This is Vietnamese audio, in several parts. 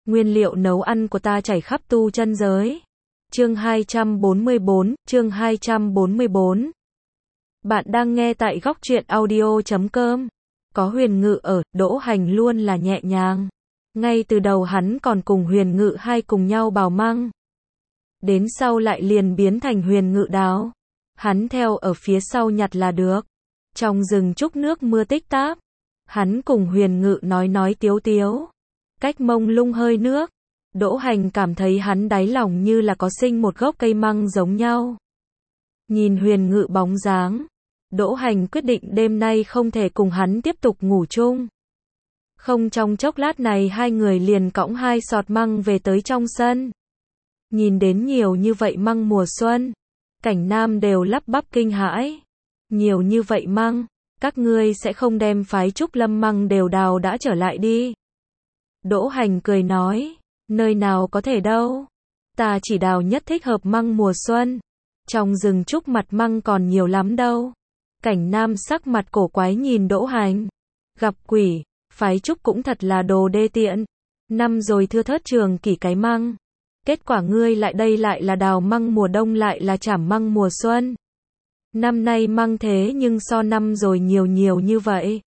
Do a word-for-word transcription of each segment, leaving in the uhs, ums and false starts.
Nguyên liệu nấu ăn của ta chảy khắp tu chân giới. Chương hai trăm bốn mươi bốn, chương hai trăm bốn mươi bốn. Bạn đang nghe tại góc truyện audio chấm com. Có Huyền Ngự ở, Đỗ Hành luôn là nhẹ nhàng. Ngay từ đầu hắn còn cùng Huyền Ngự hai cùng nhau bào măng. Đến sau lại liền biến thành Huyền Ngự đáo. Hắn theo ở phía sau nhặt là được. Trong rừng trúc nước mưa tích táp. Hắn cùng Huyền Ngự nói nói tiếu tiếu. Cách mông lung hơi nước. Đỗ Hành cảm thấy hắn đáy lòng như là có sinh một gốc cây măng giống nhau. Nhìn Huyền Ngự bóng dáng, Đỗ Hành quyết định đêm nay không thể cùng hắn tiếp tục ngủ chung. Không trong chốc lát này hai người liền cõng hai sọt măng về tới trong sân. Nhìn đến nhiều như vậy măng mùa xuân, Cảnh Nam đều lắp bắp kinh hãi. Nhiều như vậy măng, các ngươi sẽ không đem phái Trúc Lâm măng đều đào đã trở lại đi. Đỗ Hành cười nói, nơi nào có thể đâu. Ta chỉ đào nhất thích hợp măng mùa xuân. Trong rừng trúc mặt măng còn nhiều lắm đâu. Cảnh Nam sắc mặt cổ quái nhìn Đỗ Hành. Gặp quỷ, phái Trúc cũng thật là đồ đê tiện. Năm rồi thưa thớt trường kỷ cái măng. Kết quả ngươi lại đây lại là đào măng mùa đông lại là chảm măng mùa xuân. Năm nay măng thế nhưng so năm rồi nhiều nhiều như vậy.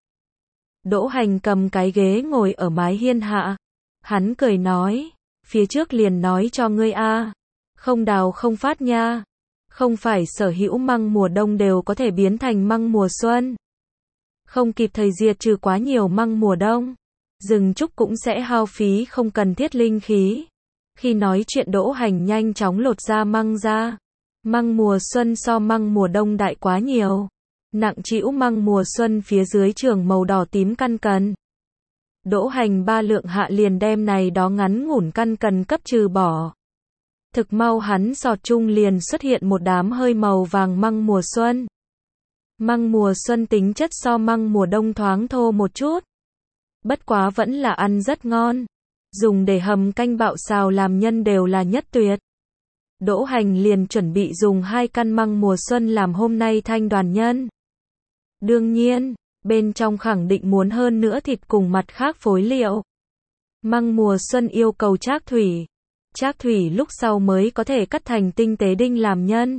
Đỗ Hành cầm cái ghế ngồi ở mái hiên hạ. Hắn cười nói, phía trước liền nói cho ngươi a, không đào không phát nha. Không phải sở hữu măng mùa đông đều có thể biến thành măng mùa xuân. Không kịp thời diệt trừ quá nhiều măng mùa đông, rừng trúc cũng sẽ hao phí không cần thiết linh khí. Khi nói chuyện Đỗ Hành nhanh chóng lột ra măng ra. Măng mùa xuân so măng mùa đông đại quá nhiều. Nặng trĩu măng mùa xuân phía dưới trường màu đỏ tím căn cần. Đỗ Hành ba lượng hạ liền đem này đó ngắn ngủn căn cần cấp trừ bỏ. Thực mau hắn sọt chung liền xuất hiện một đám hơi màu vàng măng mùa xuân. Măng mùa xuân tính chất so măng mùa đông thoáng thô một chút. Bất quá vẫn là ăn rất ngon. Dùng để hầm canh bạo xào làm nhân đều là nhất tuyệt. Đỗ Hành liền chuẩn bị dùng hai căn măng mùa xuân làm hôm nay thanh đoàn nhân. Đương nhiên, bên trong khẳng định muốn hơn nữa thịt cùng mặt khác phối liệu. Măng mùa xuân yêu cầu trác thủy. Trác thủy lúc sau mới có thể cắt thành tinh tế đinh làm nhân.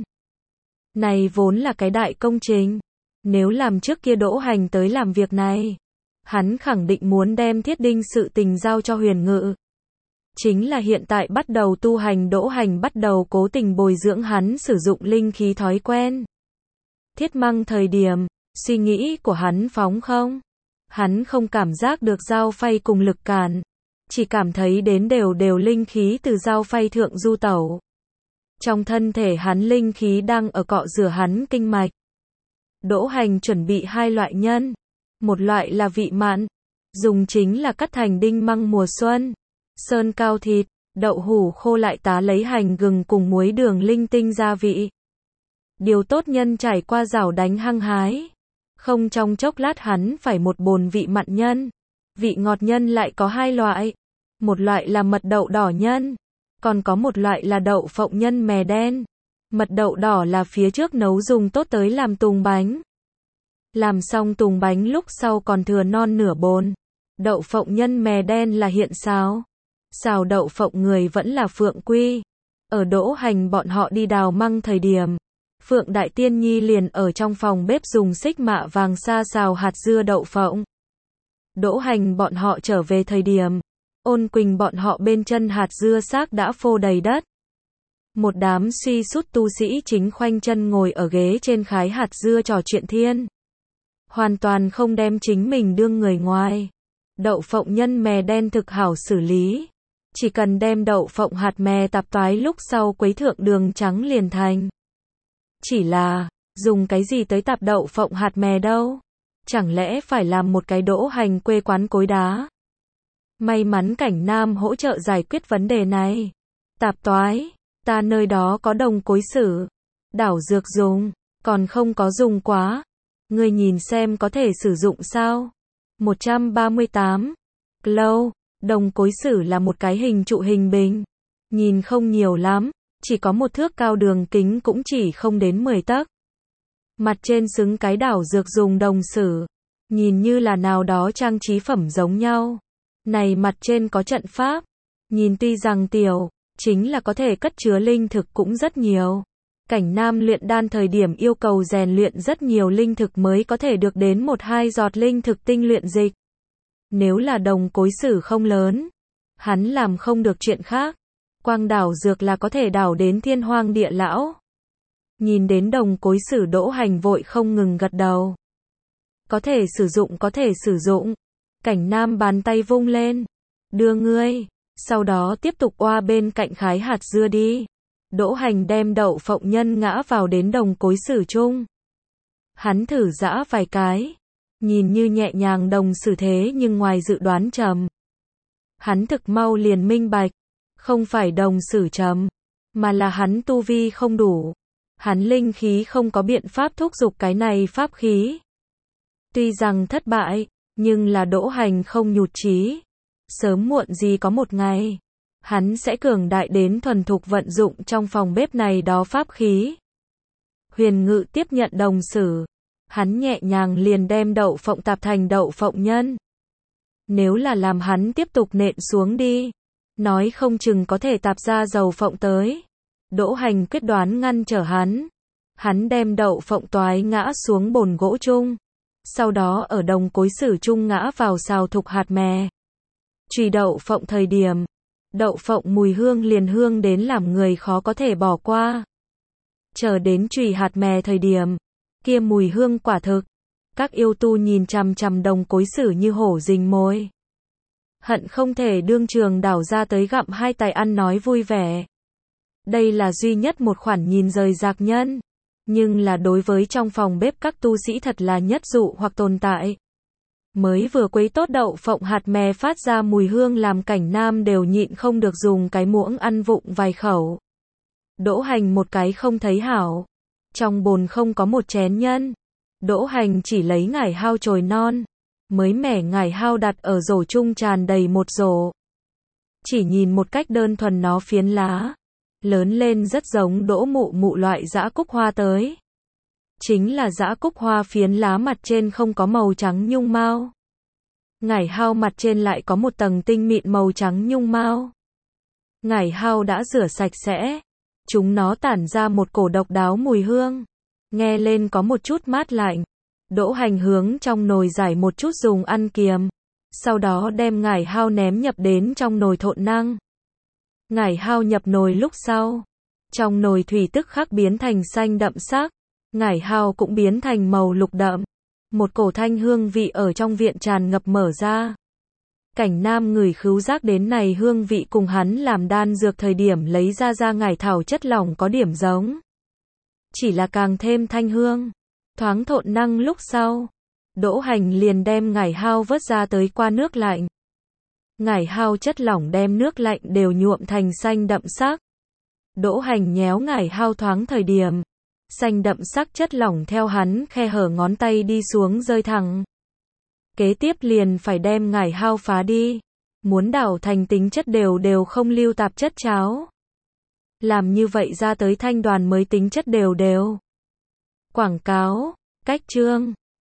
Này vốn là cái đại công trình. Nếu làm trước kia Đỗ Hành tới làm việc này, hắn khẳng định muốn đem thiết đinh sự tình giao cho Huyền Ngự. Chính là hiện tại bắt đầu tu hành Đỗ Hành bắt đầu cố tình bồi dưỡng hắn sử dụng linh khí thói quen. Thiết măng thời điểm, suy nghĩ của hắn phóng không. Hắn không cảm giác được dao phay cùng lực cản. Chỉ cảm thấy đến đều đều linh khí từ dao phay thượng du tẩu. Trong thân thể hắn linh khí đang ở cọ rửa hắn kinh mạch. Đỗ Hành chuẩn bị hai loại nhân. Một loại là vị mặn. Dùng chính là cắt thành đinh măng mùa xuân. Sơn cao thịt, đậu hủ khô lại tá lấy hành gừng cùng muối đường linh tinh gia vị. Điều tốt nhân trải qua rảo đánh hăng hái. Không trong chốc lát hắn phải một bồn vị mặn nhân. Vị ngọt nhân lại có hai loại. Một loại là mật đậu đỏ nhân. Còn có một loại là đậu phộng nhân mè đen. Mật đậu đỏ là phía trước nấu dùng tốt tới làm tùng bánh. Làm xong tùng bánh lúc sau còn thừa non nửa bồn. Đậu phộng nhân mè đen là hiện xào. Xào đậu phộng người vẫn là Phượng Quy. Ở Đỗ Hành bọn họ đi đào măng thời điểm, Phượng Đại Tiên Nhi liền ở trong phòng bếp dùng xích mạ vàng sa xào hạt dưa đậu phộng. Đỗ Hành bọn họ trở về thời điểm, Ôn Quỳnh bọn họ bên chân hạt dưa xác đã phô đầy đất. Một đám suy sút tu sĩ chính khoanh chân ngồi ở ghế trên khái hạt dưa trò chuyện thiên. Hoàn toàn không đem chính mình đương người ngoài. Đậu phộng nhân mè đen thực hảo xử lý. Chỉ cần đem đậu phộng hạt mè tạp toái lúc sau quấy thượng đường trắng liền thành. Chỉ là, dùng cái gì tới tạp đậu phộng hạt mè đâu? Chẳng lẽ phải làm một cái Đỗ Hành quê quán cối đá? May mắn Cảnh Nam hỗ trợ giải quyết vấn đề này. Tạp toái, ta nơi đó có đồng cối sử. Đảo dược dùng, còn không có dùng quá. Ngươi nhìn xem có thể sử dụng sao? một trăm ba mươi tám. Glow, đồng cối sử là một cái hình trụ hình bình. Nhìn không nhiều lắm, chỉ có một thước cao, đường kính cũng chỉ không đến mười tấc. Mặt trên xứng cái đảo dược dùng đồng sử. Nhìn như là nào đó trang trí phẩm giống nhau. Này mặt trên có trận pháp. Nhìn tuy rằng tiểu, chính là có thể cất chứa linh thực cũng rất nhiều. Cảnh Nam luyện đan thời điểm yêu cầu rèn luyện rất nhiều linh thực mới có thể được đến một hai giọt linh thực tinh luyện dịch. Nếu là đồng cối sử không lớn, hắn làm không được chuyện khác. Quang đảo dược là có thể đảo đến thiên hoang địa lão. Nhìn đến đồng cối sử Đỗ Hành vội không ngừng gật đầu. Có thể sử dụng có thể sử dụng. Cảnh Nam bàn tay vung lên. Đưa ngươi. Sau đó tiếp tục oa bên cạnh khái hạt dưa đi. Đỗ Hành đem đậu phộng nhân ngã vào đến đồng cối sử chung. Hắn thử giã vài cái. Nhìn như nhẹ nhàng đồng sử thế nhưng ngoài dự đoán trầm. Hắn thực mau liền minh bạch. Không phải đồng sử trầm. Mà là hắn tu vi không đủ. Hắn linh khí không có biện pháp thúc giục cái này pháp khí. Tuy rằng thất bại, nhưng là Đỗ Hành không nhụt chí. Sớm muộn gì có một ngày, hắn sẽ cường đại đến thuần thục vận dụng trong phòng bếp này đó pháp khí. Huyền Ngự tiếp nhận đồng sử. Hắn nhẹ nhàng liền đem đậu phộng tạp thành đậu phộng nhân. Nếu là làm hắn tiếp tục nện xuống đi, nói không chừng có thể tạp ra dầu phộng tới. Đỗ Hành quyết đoán ngăn trở hắn. Hắn đem đậu phộng toái ngã xuống bồn gỗ chung. Sau đó ở đồng cối sử chung ngã vào xào thục hạt mè. Chùy đậu phộng thời điểm, đậu phộng mùi hương liền hương đến làm người khó có thể bỏ qua. Chờ đến chùy hạt mè thời điểm, kia mùi hương quả thực. Các yêu tu nhìn chằm chằm đồng cối sử như hổ rình mồi. Hận không thể đương trường đảo ra tới gặm hai tài ăn nói vui vẻ. Đây là duy nhất một khoản nhìn rời rạc nhân. Nhưng là đối với trong phòng bếp các tu sĩ thật là nhất dụ hoặc tồn tại. Mới vừa quấy tốt đậu phộng hạt mè phát ra mùi hương làm Cảnh Nam đều nhịn không được dùng cái muỗng ăn vụng vài khẩu. Đỗ Hành một cái không thấy hảo. Trong bồn không có một chén nhân. Đỗ Hành chỉ lấy ngải hao chồi non. Mới mẻ ngải hao đặt ở rổ chung tràn đầy một rổ. Chỉ nhìn một cách đơn thuần nó phiến lá. Lớn lên rất giống Đỗ Mụ Mụ loại dã cúc hoa tới. Chính là dã cúc hoa phiến lá mặt trên không có màu trắng nhung mao. Ngải hao mặt trên lại có một tầng tinh mịn màu trắng nhung mao. Ngải hao đã rửa sạch sẽ. Chúng nó tản ra một cổ độc đáo mùi hương. Nghe lên có một chút mát lạnh. Đỗ Hành hướng trong nồi giải một chút dùng ăn kiềm. Sau đó đem ngải hao ném nhập đến trong nồi thộn năng. Ngải hao nhập nồi lúc sau. Trong nồi thủy tức khắc biến thành xanh đậm sắc. Ngải hao cũng biến thành màu lục đậm. Một cổ thanh hương vị ở trong viện tràn ngập mở ra. Cảnh Nam ngửi khứu giác đến này hương vị cùng hắn làm đan dược thời điểm lấy ra ra ngải thảo chất lỏng có điểm giống. Chỉ là càng thêm thanh hương. Thoáng thộn năng lúc sau. Đỗ Hành liền đem ngải hao vớt ra tới qua nước lạnh. Ngải hao chất lỏng đem nước lạnh đều nhuộm thành xanh đậm sắc. Đỗ Hành nhéo ngải hao thoáng thời điểm. Xanh đậm sắc chất lỏng theo hắn khe hở ngón tay đi xuống rơi thẳng. Kế tiếp liền phải đem ngải hao phá đi. Muốn đảo thành tính chất đều đều không lưu tạp chất cháo. Làm như vậy ra tới thanh đoàn mới tính chất đều đều. Quảng cáo, cách chương.